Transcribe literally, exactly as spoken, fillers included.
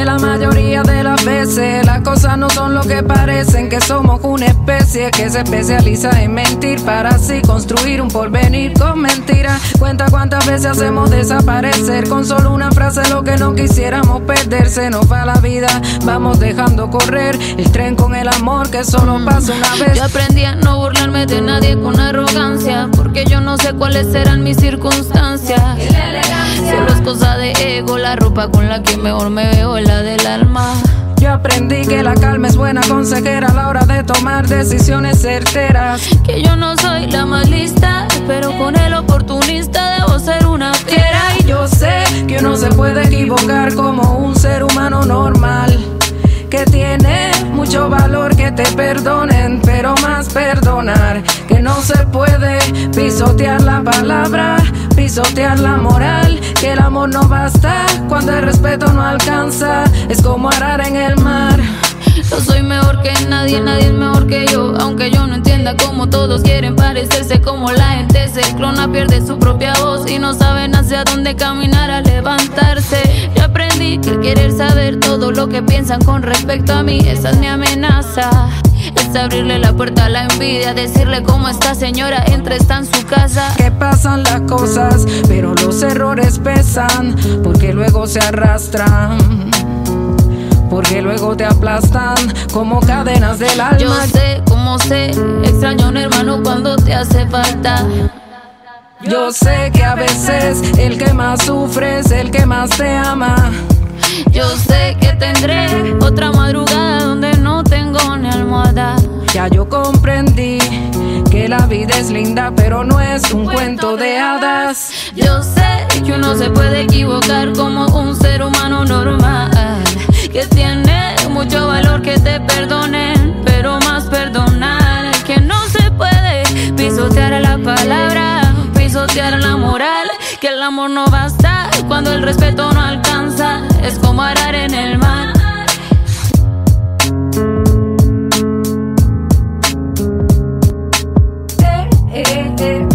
la mayoría de las veces las cosas no son lo que parecen, que somos una especie que se especializa en mentir para así construir un porvenir con mentiras. Cuenta cuántas veces hacemos desaparecer con solo una frase lo que no quisiéramos perder. Se nos va la vida, vamos dejando correr el tren con el amor que solo pasa una vez. Yo aprendí a no burlarme de nadie con arrogancia, porque yo no sé cuáles serán mis circunstancias. Solo es cosa de ego, la ropa con la que mejor me veo es la del alma. Yo aprendí que la calma es buena consejera a la hora de tomar decisiones certeras. Que yo no soy la más lista, pero con el oportunista debo ser una fiera. Y yo sé que uno se puede equivocar como un ser humano normal, que tiene mucho valor que te perdonen, pero más perdonar, que no se puede pisotear la palabra, pisotear la moral, que el amor no basta cuando el respeto no alcanza, es como arar en el mar. Yo soy mejor que nadie, nadie es mejor que yo, aunque yo no entienda cómo todos quieren parecerse, como la gente se clona, pierde su propia voz y no saben hacia dónde caminar al levantarse. Yo aprendí que el querer saber todo lo que piensan con respecto a mí, esa es mi amenaza. Es abrirle la puerta a la envidia, decirle cómo esta señora entra, está en su casa. Que pasan las cosas, pero los errores pesan, porque luego se arrastran, porque luego te aplastan como cadenas del alma. Yo sé, como sé, extraño a un hermano cuando te hace falta. Yo sé que a veces el que más sufre es el que más te ama. Yo sé que tendré otra madrugada donde no tengo ni almohada. Ya yo comprendí que la vida es linda, pero no es un cuento de hadas. Yo sé que uno se puede equivocar como un ser humano normal, que tiene mucho valor que te perdonen, pero más perdonar, que no se puede pisotear la palabra, pisotear la moral, que el amor no basta cuando el respeto no alcanza, es como arar en el mar. Eh, eh, eh.